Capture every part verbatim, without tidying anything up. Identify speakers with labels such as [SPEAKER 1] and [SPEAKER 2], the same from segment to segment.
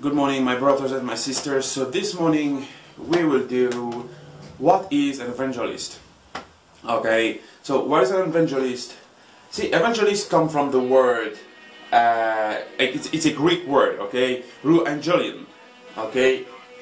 [SPEAKER 1] Good morning, my brothers and my sisters. So this morning we will do what is an evangelist. Okay, so what is an evangelist? See, evangelists come from the word, uh, it's, it's a Greek word, okay, euangelion, okay,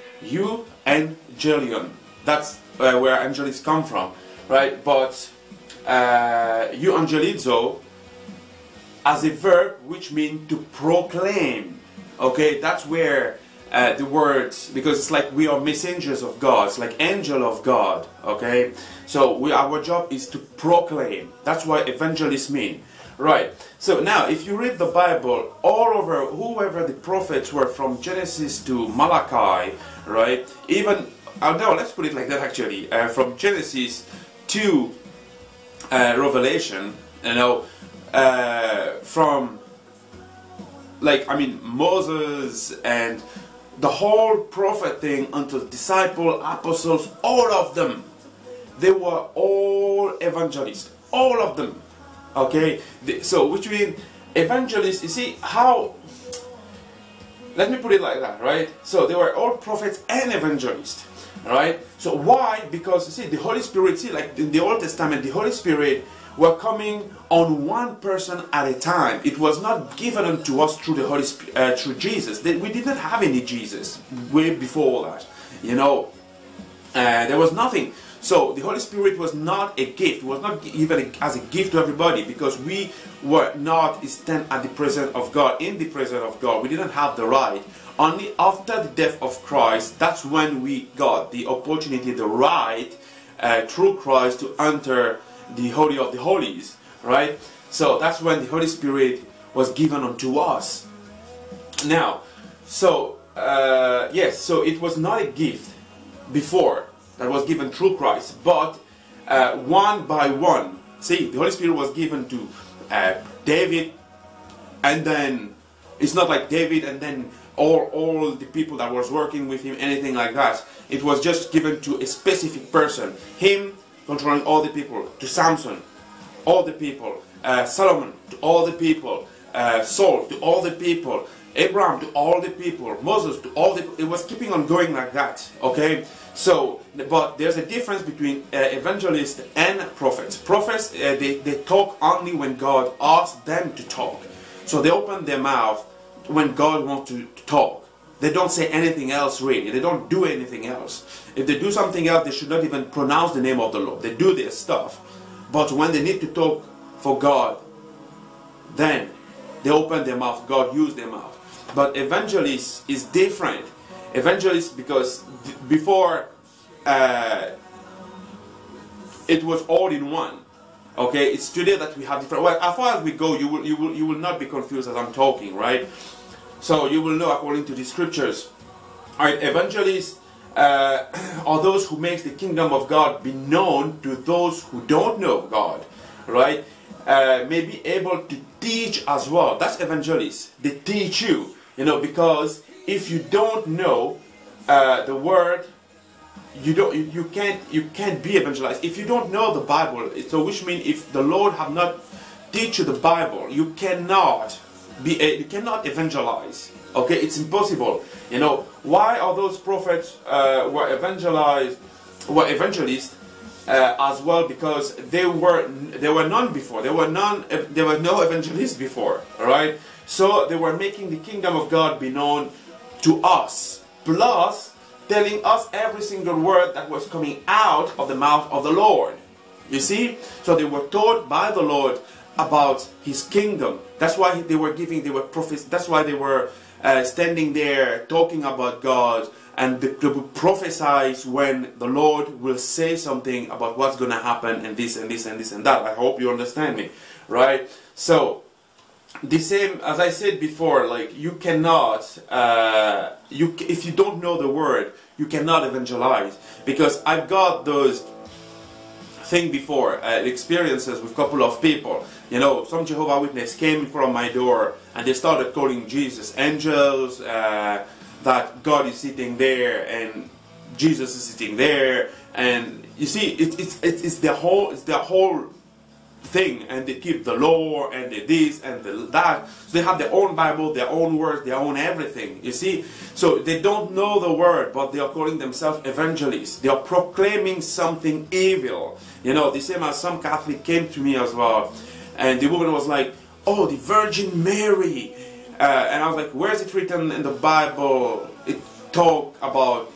[SPEAKER 1] euangelion, that's uh, where evangelists come from, right? But uh, euangelizo as a verb which means to proclaim. Okay, that's where uh, the words, because it's like we are messengers of God, it's like angel of God. Okay, so we, our job is to proclaim. That's what evangelists mean, right? So now, if you read the Bible, all over, whoever the prophets were, from Genesis to Malachi, right? Even, oh no, let's put it like that actually. Uh, from Genesis to uh, Revelation, you know, uh, from like, I mean, Moses and the whole prophet thing until disciple, apostles, all of them, they were all evangelists, all of them. Okay, so which means evangelists, you see how, let me put it like that, right? So they were all prophets and evangelists, right? So why? Because you see, the Holy Spirit, see, like in the Old Testament, the Holy Spirit were coming on one person at a time. It was not given unto us through the Holy Spirit, uh, through Jesus. They, we did not have any Jesus way before that. You know, uh, there was nothing. So the Holy Spirit was not a gift. It was not given as a gift to everybody, because we were not stand at the presence of God, in the presence of God. We didn't have the right. Only after the death of Christ, that's when we got the opportunity, the right, uh, through Christ, to enter the Holy of the Holies, right? So that's when the Holy Spirit was given unto us. Now, so uh, yes, so it was not a gift before that was given through Christ, but uh, one by one. See, the Holy Spirit was given to uh, David, and then it's not like David and then all all the people that was working with him, anything like that. It was just given to a specific person. Him controlling all the people, to Samson, all the people, uh, Solomon, to all the people, uh, Saul, to all the people, Abraham, to all the people, Moses, to all the people. It was keeping on going like that, okay? So, but there's a difference between uh, evangelists and prophets. Prophets, uh, they, they talk only when God asks them to talk. So they open their mouth when God wants to, to talk. They don't say anything else really. They don't do anything else. If they do something else, they should not even pronounce the name of the Lord. They do their stuff. But when they need to talk for God, then they open their mouth. God uses their mouth. But evangelists is different. Evangelists, because before uh, it was all in one. Okay, it's today that we have different. Well, as far as we go, you will you will you will not be confused as I'm talking, right? So you will know according to the scriptures. Alright, evangelists uh, are those who make the kingdom of God be known to those who don't know God. Right? Uh, may be able to teach as well. That's evangelists. They teach you. You know, because if you don't know uh, the word, you don't you, you can't you can't be evangelized. If you don't know the Bible, so which means if the Lord have not teach you the Bible, you cannot Be a, you cannot evangelize. Okay, it's impossible. You know, why are those prophets uh, were evangelized, were evangelists uh, as well? Because they were there were none before. There were none. There were no evangelists before. All right. So they were making the kingdom of God be known to us, plus telling us every single word that was coming out of the mouth of the Lord. You see, so they were taught by the Lord about His kingdom. That's why they were giving, they were prophets. That's why they were uh, standing there talking about God, and they, they would prophesy when the Lord will say something about what's going to happen, and this and this and this and that. I hope you understand me, right? So the same as I said before, like you cannot, uh, you if you don't know the word, you cannot evangelize, because I've got those thing before, uh, experiences with a couple of people. You know, some Jehovah's Witness came in front of my door and they started calling Jesus angels, uh, that God is sitting there and Jesus is sitting there, and you see, it, it's it's it's the whole it's the whole thing, and they keep the law and the this and the that. So they have their own Bible, their own words, their own everything, you see. So they don't know the word, but they are calling themselves evangelists. They are proclaiming something evil. You know, the same as some Catholic came to me as well, and the woman was like, oh, the Virgin Mary. Uh, and I was like, where is it written in the Bible? It talk about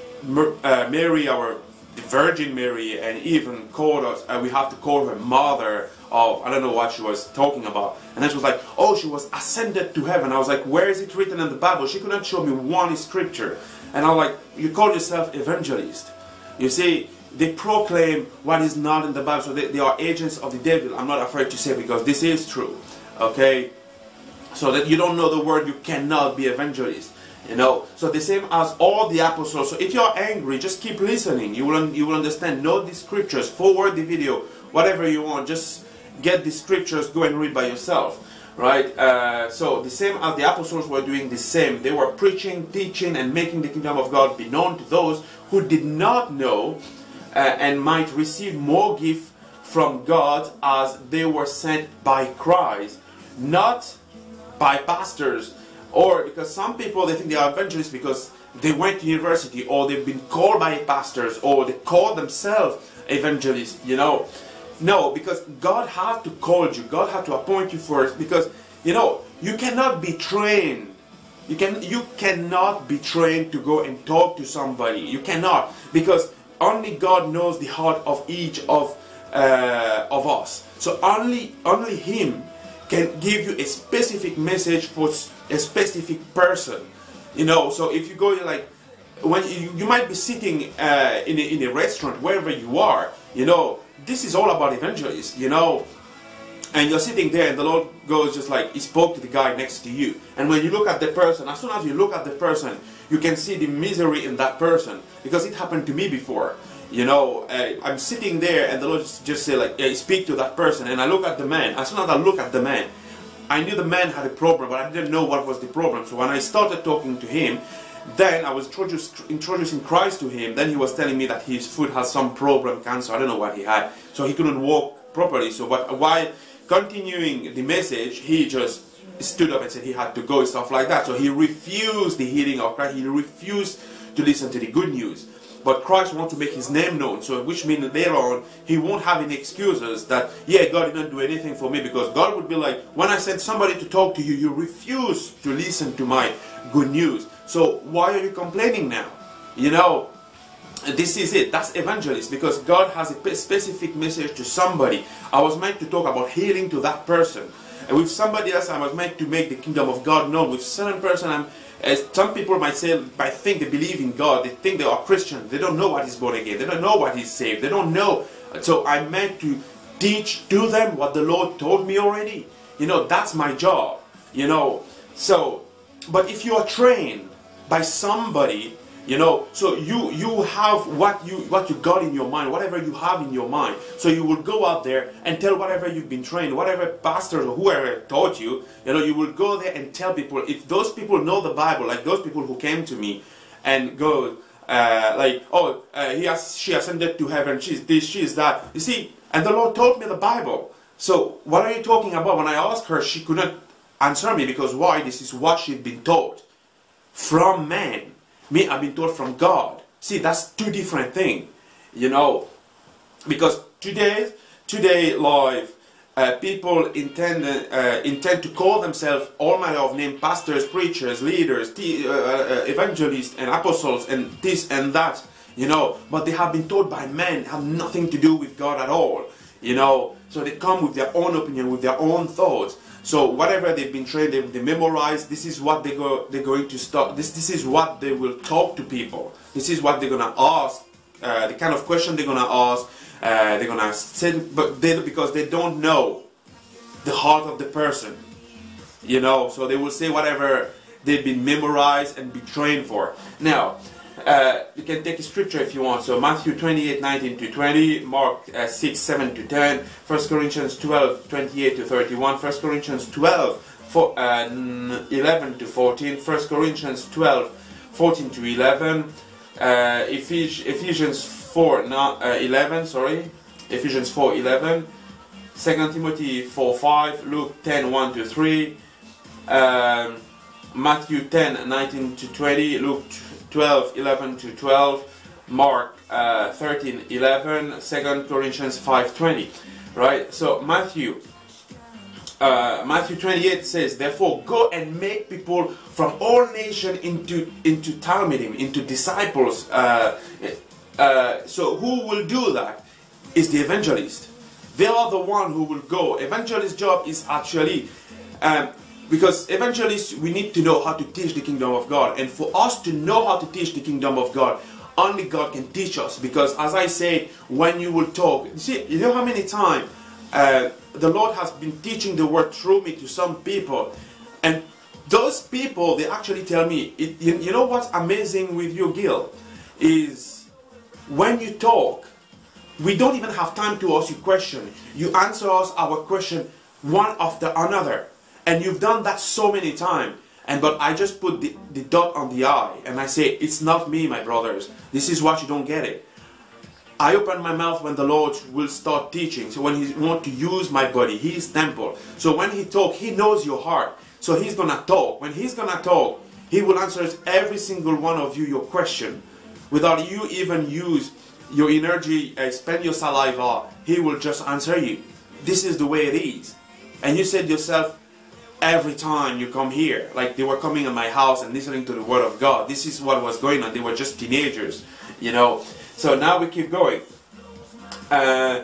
[SPEAKER 1] uh, Mary, our the Virgin Mary, and even called us, uh, we have to call her mother of, I don't know what she was talking about. And then she was like, oh, she was ascended to heaven. I was like, where is it written in the Bible? She could not show me one scripture. And I was like, you call yourself evangelist. You see, they proclaim what is not in the Bible. So they, they are agents of the devil. I'm not afraid to say, because this is true. Okay? So that you don't know the word, you cannot be evangelist. You know, so the same as all the apostles. So if you're angry, just keep listening. You will you will understand. Know the scriptures. Forward the video, whatever you want. Just get the scriptures. Go and read by yourself, right? Uh, so the same as the apostles were doing the same. They were preaching, teaching, and making the kingdom of God be known to those who did not know, uh, and might receive more gift from God as they were sent by Christ, not by pastors. Or because some people, they think they are evangelists because they went to university, or they've been called by pastors, or they call themselves evangelists, you know. No, because God had to call you. God had to appoint you first, because, you know, you cannot be trained. You, can, you cannot be trained to go and talk to somebody. You cannot, because only God knows the heart of each of, uh, of us. So only, only Him can give you a specific message for a specific person, you know. So if you go like, when you, you might be sitting uh, in, a, in a restaurant, wherever you are, you know, this is all about evangelists, you know, and you're sitting there and the Lord goes just like, He spoke to the guy next to you, and when you look at the person, as soon as you look at the person, you can see the misery in that person, because it happened to me before. You know, uh, I'm sitting there and the Lord just, just say like, hey, speak to that person, and I look at the man. As soon as I look at the man, I knew the man had a problem, but I didn't know what was the problem. So when I started talking to him, then I was introduce, introducing Christ to him. Then he was telling me that his foot has some problem, cancer, I don't know what he had. So he couldn't walk properly. So but while continuing the message, he just stood up and said he had to go and stuff like that. So he refused the healing of Christ. He refused to listen to the good news. But Christ wants to make His name known, so which means later on He won't have any excuses that, yeah, God didn't do anything for me, because God would be like, when I sent somebody to talk to you, you refuse to listen to my good news. So why are you complaining now? You know, this is it. That's evangelist, because God has a specific message to somebody. I was meant to talk about healing to that person. And with somebody else, I was meant to make the kingdom of God known. With certain person, I'm As some people might say, might think they believe in God, they think they are Christian, they don't know what is born again, they don't know what is saved, they don't know. So I'm meant to teach to them what the Lord told me already. You know, that's my job. You know, so, but if you are trained by somebody, you know, so you you have what you what you got in your mind, whatever you have in your mind. So you will go out there and tell whatever you've been trained, whatever pastors or whoever taught you. You know, you will go there and tell people. If those people know the Bible, like those people who came to me and go uh, like, oh, uh, he has she ascended to heaven. She's this, she's that. You see, and the Lord told me the Bible. So what are you talking about? When I asked her, she could not answer me, because why? This is what she'd been taught from man. Me, I've been taught from God. See, that's two different things, you know, because today, today live, uh, people intend uh, intend to call themselves all manner of names: pastors, preachers, leaders, uh, uh, evangelists, and apostles, and this and that, you know. But they have been taught by men, have nothing to do with God at all, you know. So they come with their own opinion, with their own thoughts. So whatever they've been trained, they, they memorize. This is what they go. They're going to start. This this is what they will talk to people. This is what they're gonna ask. Uh, the kind of question they're gonna ask. Uh, they're gonna say, but they because they don't know the heart of the person. You know, so they will say whatever they've been memorized and be trained for. Now, uh, you can take a scripture if you want. So Matthew twenty-eight, nineteen to twenty, Mark uh, six, seven to ten, First Corinthians twelve, twenty-eight to thirty-one, First Corinthians twelve, four, uh, eleven to fourteen, First Corinthians twelve, fourteen to eleven, uh, Ephes Ephesians four, not, uh, eleven, sorry, Ephesians four, eleven, Second Timothy four five, Luke ten one to three, um, Matthew ten nineteen to twenty, Luke twelve eleven to twelve, Mark uh, thirteen eleven, Second Corinthians five twenty. Right? So Matthew uh, Matthew twenty-eight says, therefore go and make people from all nations into into Talmudim, into disciples. Uh, uh, so who will do that? Is the evangelist. They are the one who will go. Evangelist's job is actually, um, because evangelists, we need to know how to teach the kingdom of God. And for us to know how to teach the kingdom of God, only God can teach us. Because as I say, when you will talk, you see, you know how many times uh, the Lord has been teaching the word through me to some people. And those people, they actually tell me, it, you, you know what's amazing with you, Gil, is when you talk, we don't even have time to ask you question. You answer us our question one after another. And you've done that so many times. And but I just put the, the dot on the I and I say, it's not me, my brothers. This is what you don't get it. I open my mouth when the Lord will start teaching. So when He wants to use my body, His temple. So when He talk, He knows your heart. So He's gonna talk. When He's gonna talk, He will answer every single one of you your question. Without you even use your energy, uh, spend your saliva, He will just answer you. This is the way it is. And you said yourself, every time you come here, like they were coming in my house and listening to the word of God, this is what was going on. They were just teenagers, you know. So now we keep going. Uh,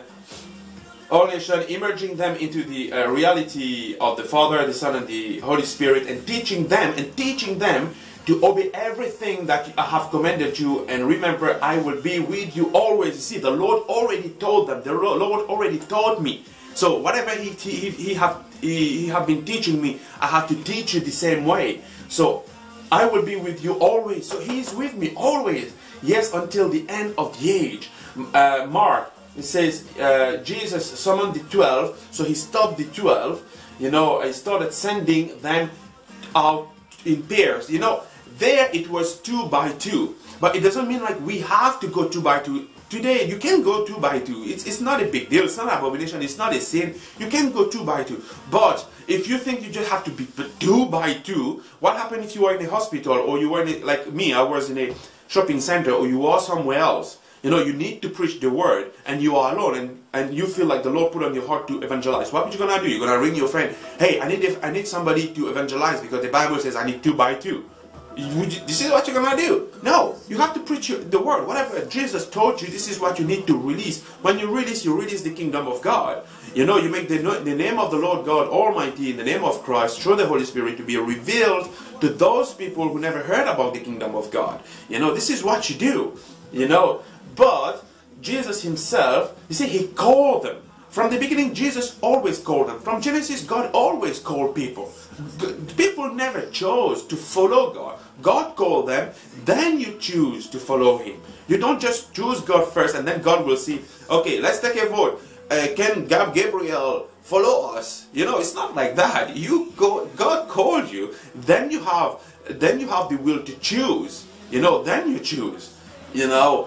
[SPEAKER 1] all nations, immerging them into the uh, reality of the Father, the Son, and the Holy Spirit, and teaching them, and teaching them to obey everything that I have commanded you, and remember, I will be with you always. You see, the Lord already told them. The Lord already taught me. So whatever He He, he have he, he have been teaching me, I have to teach you the same way. So I will be with you always. So He is with me always. Yes, until the end of the age. Uh, Mark, it says uh, Jesus summoned the twelve. So He stopped the twelve. You know, He started sending them out in pairs. You know. There it was two by two, but it doesn't mean like we have to go two by two. Today you can go two by two. It's, it's not a big deal. It's not an abomination. It's not a sin. You can go two by two. But if you think you just have to be two by two, what happened if you are in a hospital, or you were in a, like me, I was in a shopping center, or you are somewhere else? You know, you need to preach the word, and you are alone, and, and you feel like the Lord put on your heart to evangelize. What are you gonna do? You're gonna ring your friend. Hey, I need I need somebody to evangelize because the Bible says I need two by two. You, this is what you're gonna do. No, you have to preach the word. Whatever Jesus told you, this is what you need to release. When you release, you release the kingdom of God. You know, you make the, the name of the Lord God Almighty, in the name of Christ, through the Holy Spirit, to be revealed to those people who never heard about the kingdom of God. You know, this is what you do. You know, but Jesus Himself, you see, He called them. From the beginning, Jesus always called them. From Genesis, God always called people. People never chose to follow God. God called them, then you choose to follow Him. You don't just choose God first and then God will see, okay, let's take a vote. Uh, can Gab Gabriel follow us? You know, it's not like that. You go, God called you, then you have, then you have the will to choose. You know, then you choose. You know.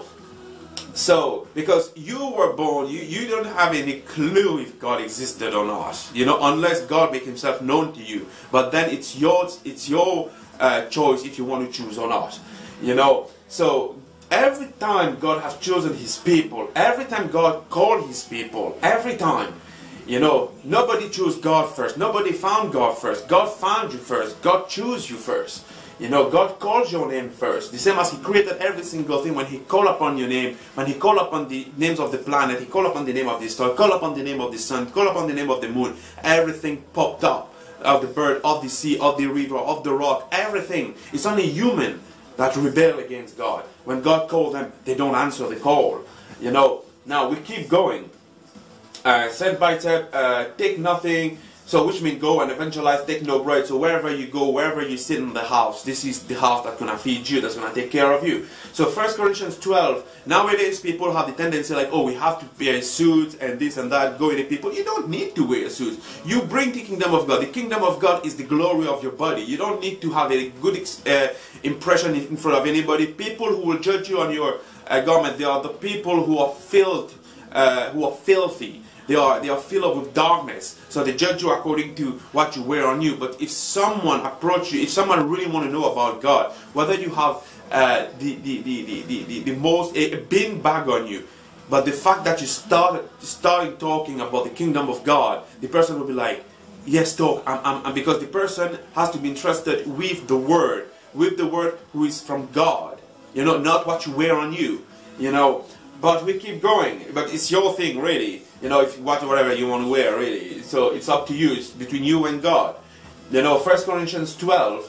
[SPEAKER 1] So, because you were born, you, you don't have any clue if God existed or not, you know, unless God make Himself known to you. But then it's yours, it's your uh, choice if you want to choose or not, you know. So, every time God has chosen His people, every time God called His people, every time, you know, nobody chose God first, nobody found God first, God found you first, God chose you first. You know, God calls your name first. The same as He created every single thing. When He called upon your name, when He called upon the names of the planet, He called upon the name of the star, called upon the name of the sun, called upon the name of the moon, everything popped up. Of the bird, of the sea, of the river, of the rock, everything. It's only human that rebel against God. When God called them, they don't answer the call. You know, now we keep going. Uh, step by step, uh, take nothing. So which means go and evangelize, take no bread. So wherever you go, wherever you sit in the house, this is the house that's going to feed you, that's going to take care of you. So First Corinthians twelve, nowadays people have the tendency like, oh, we have to wear a suit and this and that, go in the people. You don't need to wear a suit. You bring the kingdom of God. The kingdom of God is the glory of your body. You don't need to have a good uh, impression in front of anybody. People who will judge you on your uh, garment, they are the people who are filled, uh, who are filthy. they are they are filled with darkness. So they judge you according to what you wear on you. But if someone approach you, if someone really want to know about God, whether you have uh, the, the, the, the, the, the, the most a, a bin bag on you, but the fact that you started starting talking about the kingdom of God, the person will be like, yes, talk. I'm, I'm, I'm, because the person has to be interested with the word, with the word who is from God. You know, not what you wear on you. You know, but we keep going. But it's your thing, really. You know, if what whatever you want to wear, really. So it's up to you. It's between you and God. You know, First Corinthians twelve.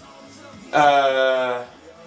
[SPEAKER 1] Uh,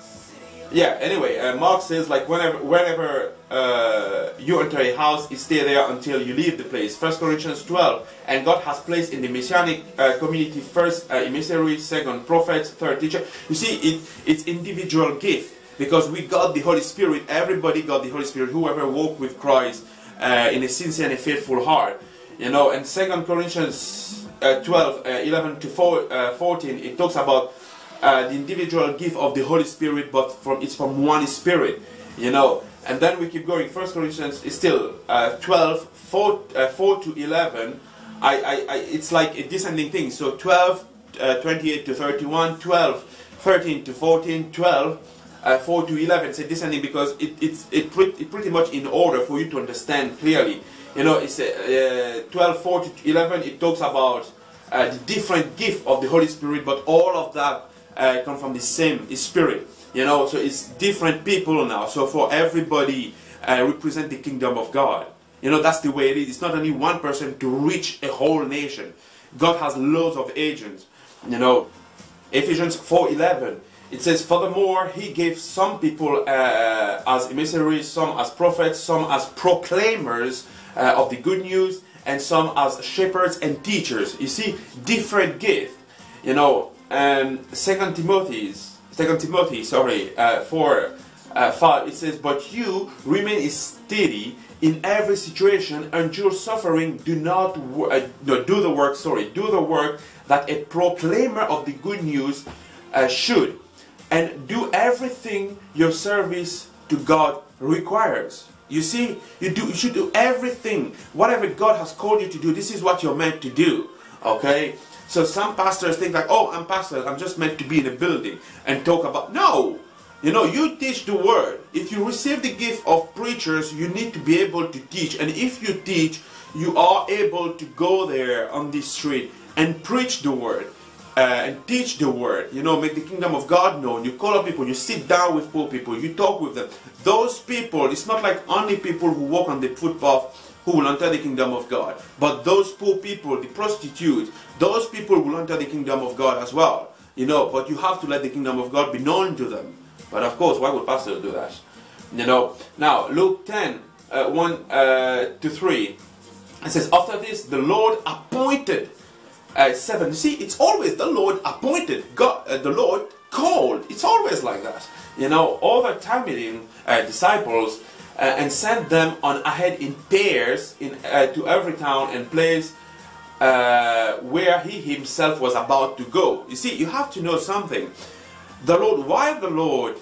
[SPEAKER 1] yeah. Anyway, uh, Mark says like whenever whenever uh, you enter a house, you stay there until you leave the place. First Corinthians twelve. And God has placed in the messianic uh, community first uh, emissary, second prophet, third teacher. You see, it it's individual gift. Because we got the Holy Spirit, everybody got the Holy Spirit, whoever walked with Christ uh, in a sincere and a faithful heart. You know, and Second Corinthians uh, twelve, uh, eleven to fourteen, it talks about uh, the individual gift of the Holy Spirit, but from it's from one Spirit. You know, and then we keep going. First Corinthians is still uh, twelve, four, uh, four to eleven. I, I, I, it's like a descending thing. So twelve, uh, twenty-eight to thirty-one, twelve, thirteen to fourteen, twelve. Uh, four to eleven, say descending, because it, it's it, pre it pretty much in order for you to understand clearly. You know, it's uh, twelve, four to eleven, it talks about uh, the different gift of the Holy Spirit, but all of that uh, come from the same Spirit. You know, so it's different people now. So for everybody uh, represent the kingdom of God. You know, that's the way it is. It's not only one person to reach a whole nation. God has loads of agents. You know, Ephesians four eleven. It says, furthermore, he gave some people uh, as emissaries, some as prophets, some as proclaimers uh, of the good news, and some as shepherds and teachers. You see, different gifts. You know, um, Second Timothy, Second Timothy, sorry, uh, four, uh, five. It says, but you remain steady in every situation, endure suffering. Do not uh, no, do the work. Sorry, do the work that a proclaimer of the good news uh, should. And do everything your service to God requires. You see, you do you should do everything. Whatever God has called you to do, this is what you're meant to do. Okay? So some pastors think like, oh, I'm pastor, I'm just meant to be in a building and talk about. No! You know, you teach the word. If you receive the gift of preachers, you need to be able to teach. And if you teach, you are able to go there on the street and preach the word. Uh, and teach the word, you know, make the kingdom of God known. You call up people, you sit down with poor people, you talk with them. Those people, it's not like only people who walk on the footpath who will enter the kingdom of God. But those poor people, the prostitutes, those people will enter the kingdom of God as well. You know, but you have to let the kingdom of God be known to them. But of course, why would pastors do that? You know, now Luke ten, uh, one uh, to three, it says, after this, the Lord appointed Uh, seven. You see, it's always the Lord appointed. God, uh, the Lord called. It's always like that. You know, over targeting uh, disciples uh, and sent them on ahead in pairs in uh, to every town and place uh, where he himself was about to go. You see, you have to know something. The Lord, why the Lord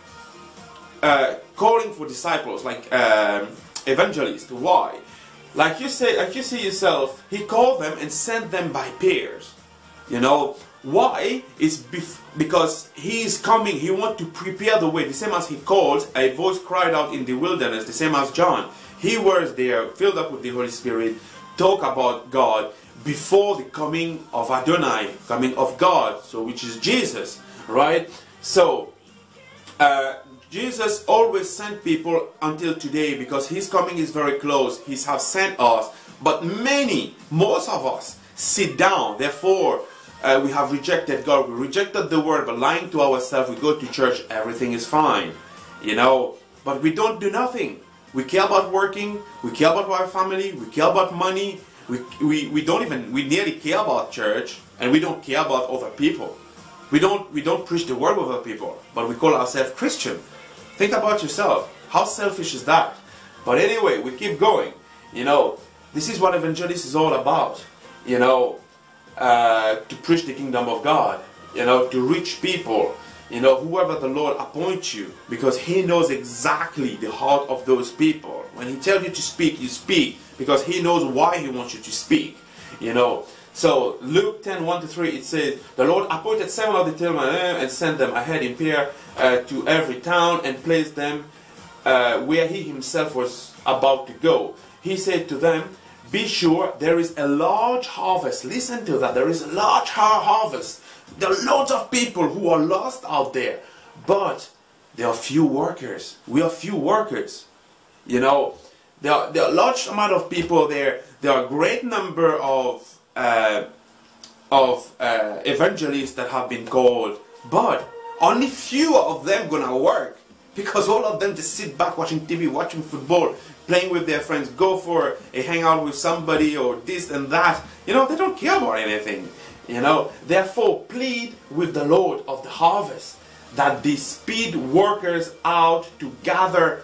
[SPEAKER 1] uh, calling for disciples like um, evangelists? Why? Like you say, like you see yourself, he called them and sent them by pairs. You know why? It's bef because he is coming. He wants to prepare the way. The same as he called, a voice cried out in the wilderness. The same as John, he was there, filled up with the Holy Spirit, talk about God before the coming of Adonai, coming of God. So which is Jesus, right? So. Uh, Jesus always sent people until today because his coming is very close. He has sent us. But many, most of us, sit down. Therefore, uh, we have rejected God. We rejected the word, but lying to ourselves, we go to church, everything is fine. You know, but we don't do nothing. We care about working. We care about our family. We care about money. We, we, we don't even, we nearly care about church. And we don't care about other people. We don't, we don't preach the word with other people. But we call ourselves Christian. Think about yourself. How selfish is that? But anyway, we keep going. You know, this is what evangelism is all about. You know, uh, to preach the kingdom of God. You know, to reach people. You know, whoever the Lord appoints you. Because he knows exactly the heart of those people. When he tells you to speak, you speak. because he knows why he wants you to speak, you know. So Luke ten, one to three, it says, the Lord appointed seven of the ten and sent them ahead in pair uh, to every town and placed them uh, where he himself was about to go. He said to them, be sure there is a large harvest. Listen to that. There is a large har harvest. There are lots of people who are lost out there. But there are few workers. We are few workers. You know, there are, there are a large amount of people there. There are a great number of Uh, of uh, evangelists that have been called, but only few of them gonna work, because all of them just sit back watching T V, watching football, playing with their friends, go for a hangout with somebody or this and that. You know, they don't care about anything. You know, therefore plead with the Lord of the harvest that they speed workers out to gather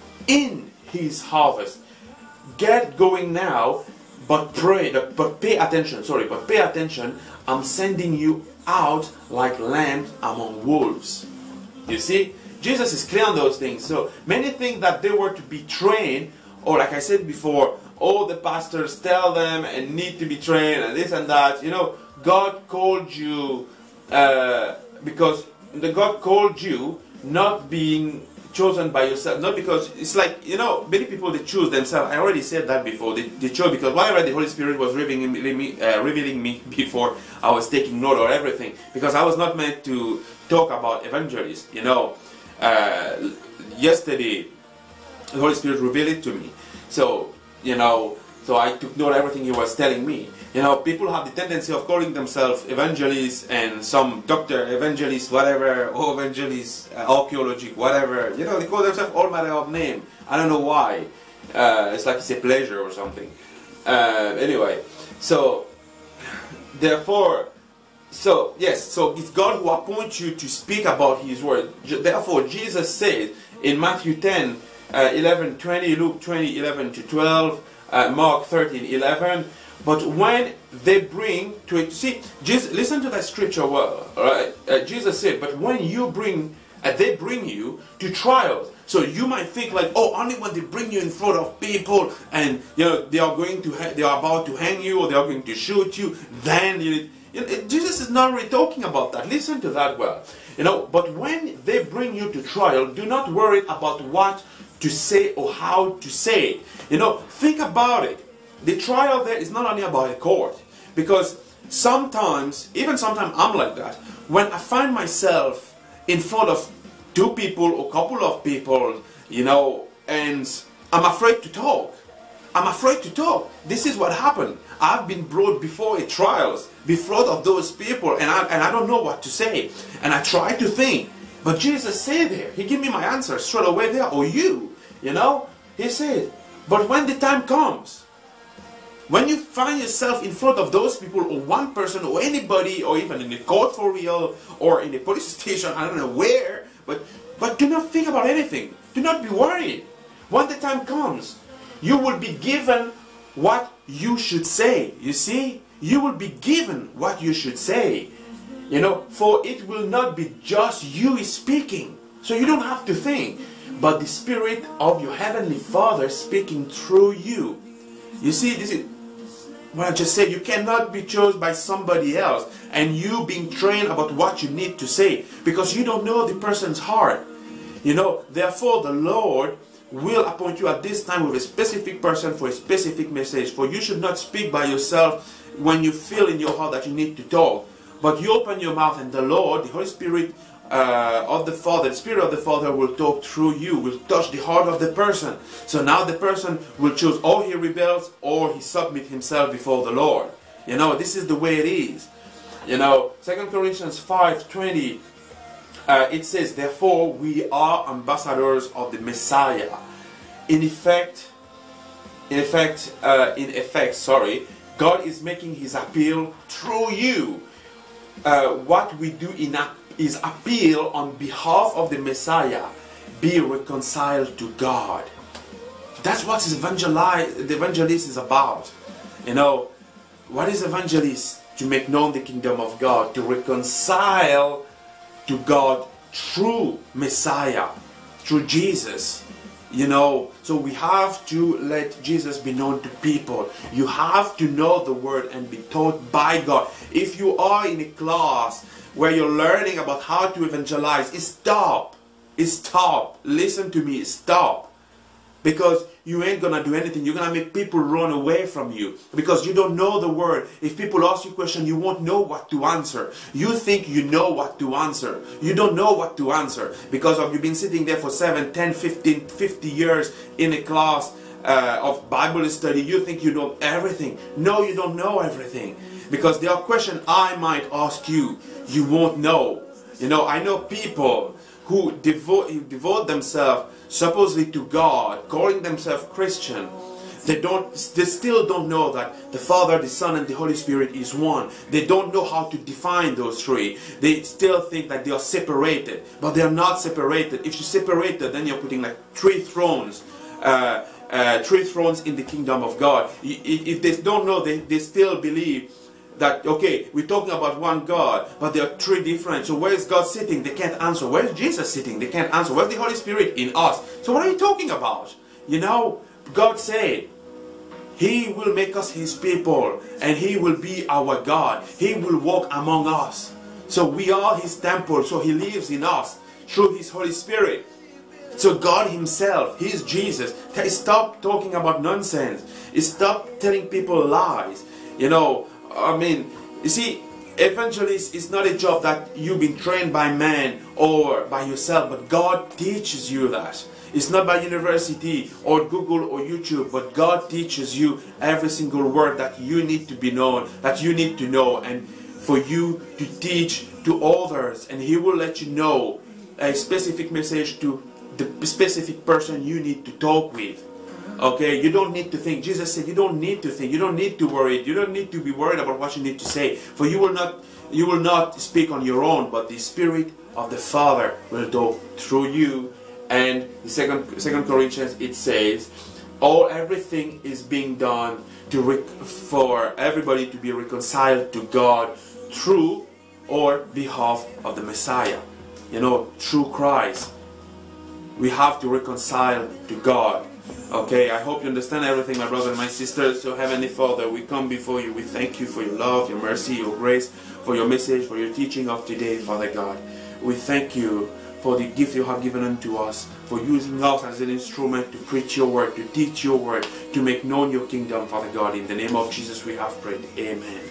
[SPEAKER 1] in his harvest. Get going now. But pray, but pay attention, sorry, but pay attention, I'm sending you out like lambs among wolves. You see, Jesus is clear on those things. So many think that they were to be trained, or like I said before, all the pastors tell them and need to be trained and this and that. You know, God called you, uh, because the God called you not being chosen by yourself, not because it's like, you know, many people, they choose themselves. I already said that before. They, they chose because whatever the Holy Spirit was revealing me, uh, revealing me before I was taking note of everything, because I was not meant to talk about evangelists. You know, uh, yesterday the Holy Spirit revealed it to me. So, you know, so I took note of everything he was telling me. You know, people have the tendency of calling themselves evangelists and some doctor, evangelist, whatever, or evangelist, uh, archaeology, whatever. You know, they call themselves all manner of name. I don't know why. Uh, it's like it's a pleasure or something. Uh, anyway, so, therefore, so, yes, so it's God who appoints you to speak about his word. Therefore, Jesus said in Matthew ten, uh, eleven, twenty, Luke twenty, eleven to twelve, uh, Mark thirteen, eleven, but when they bring to it, see, Jesus, listen to that scripture well, right? Uh, Jesus said, but when you bring, uh, they bring you to trials. So you might think like, oh, only when they bring you in front of people and, you know, they are going to, they are about to hang you or they are going to shoot you, then you, you know, Jesus is not really talking about that. Listen to that well. You know, but when they bring you to trial, do not worry about what to say or how to say it. You know, think about it. The trial there is not only about a court, because sometimes, even sometimes I'm like that, when I find myself in front of two people or couple of people, you know, and I'm afraid to talk. I'm afraid to talk. This is what happened. I've been brought before a trials, before of those people, and I, and I don't know what to say. And I try to think. But Jesus said there, he gave me my answer straight away there, or you, you know. He said, but when the time comes, when you find yourself in front of those people, or one person, or anybody, or even in the court for real, or in the police station, I don't know where, but, but do not think about anything. Do not be worried. When the time comes, you will be given what you should say. You see? You will be given what you should say. You know, for it will not be just you speaking. So you don't have to think, but the Spirit of your Heavenly Father speaking through you. You see, this is what I just said. You cannot be chosen by somebody else and you being trained about what you need to say, because you don't know the person's heart. You know, therefore the Lord will appoint you at this time with a specific person for a specific message. For you should not speak by yourself when you feel in your heart that you need to talk, but you open your mouth and the Lord, the Holy Spirit uh, of the Father, the Spirit of the Father will talk through you, will touch the heart of the person. So now the person will choose, or he rebels or he submit himself before the Lord. You know, this is the way it is. You know, Second Corinthians five twenty, uh, it says, therefore we are ambassadors of the Messiah. In effect, in effect, uh, in effect, sorry, God is making his appeal through you. Uh, what we do in a, is appeal on behalf of the Messiah. Be reconciled to God. That's what evangelize, the evangelist is about. You know, what is evangelist? To make known the kingdom of God, to reconcile to God through Messiah, through Jesus. You know, so we have to let Jesus be known to people. You have to know the word and be taught by God. If you are in a class where you're learning about how to evangelize, stop. Stop. Listen to me. Stop. Because you ain't gonna do anything. You're gonna make people run away from you because you don't know the word. If people ask you a question, you won't know what to answer. You think you know what to answer. You don't know what to answer because of you've been sitting there for seven, ten, fifteen, fifty years in a class uh, of Bible study. You think you know everything. No, you don't know everything because there are questions I might ask you. You won't know. You know, I know people who devote, who devote themselves supposedly to God, calling themselves Christian. They don't, they still don't know that the Father, the Son, and the Holy Spirit is one. They don't know how to define those three. They still think that they are separated, but they are not separated. If you separate them, then you're putting like three thrones, uh, uh, three thrones in the kingdom of God. If they don't know, they, they still believe that, okay, we're talking about one God, but there are three different. So where is God sitting? They can't answer. Where is Jesus sitting? They can't answer. Where's the Holy Spirit? In us. So what are you talking about? You know, God said, He will make us His people, and He will be our God. He will walk among us. So we are His temple, so He lives in us through His Holy Spirit. So God Himself, He is Jesus. Stop talking about nonsense. Stop telling people lies. You know, I mean, you see, evangelist is not a job that you've been trained by man or by yourself, but God teaches you that. It's not by university or Google or YouTube, but God teaches you every single word that you need to be known, that you need to know, and for you to teach to others. And He will let you know a specific message to the specific person you need to talk with. Okay, you don't need to think. Jesus said you don't need to think. You don't need to worry. You don't need to be worried about what you need to say. For you will not, you will not speak on your own, but the Spirit of the Father will talk through you. And the second, second Corinthians, it says, all everything is being done to rec for everybody to be reconciled to God through or behalf of the Messiah. You know, through Christ, we have to reconcile to God. Okay, I hope you understand everything, my brother and my sisters. So Heavenly Father, we come before you. We thank you for your love, your mercy, your grace, for your message, for your teaching of today, Father God. We thank you for the gift you have given unto us, for using us as an instrument to preach your word, to teach your word, to make known your kingdom, Father God. In the name of Jesus we have prayed. Amen.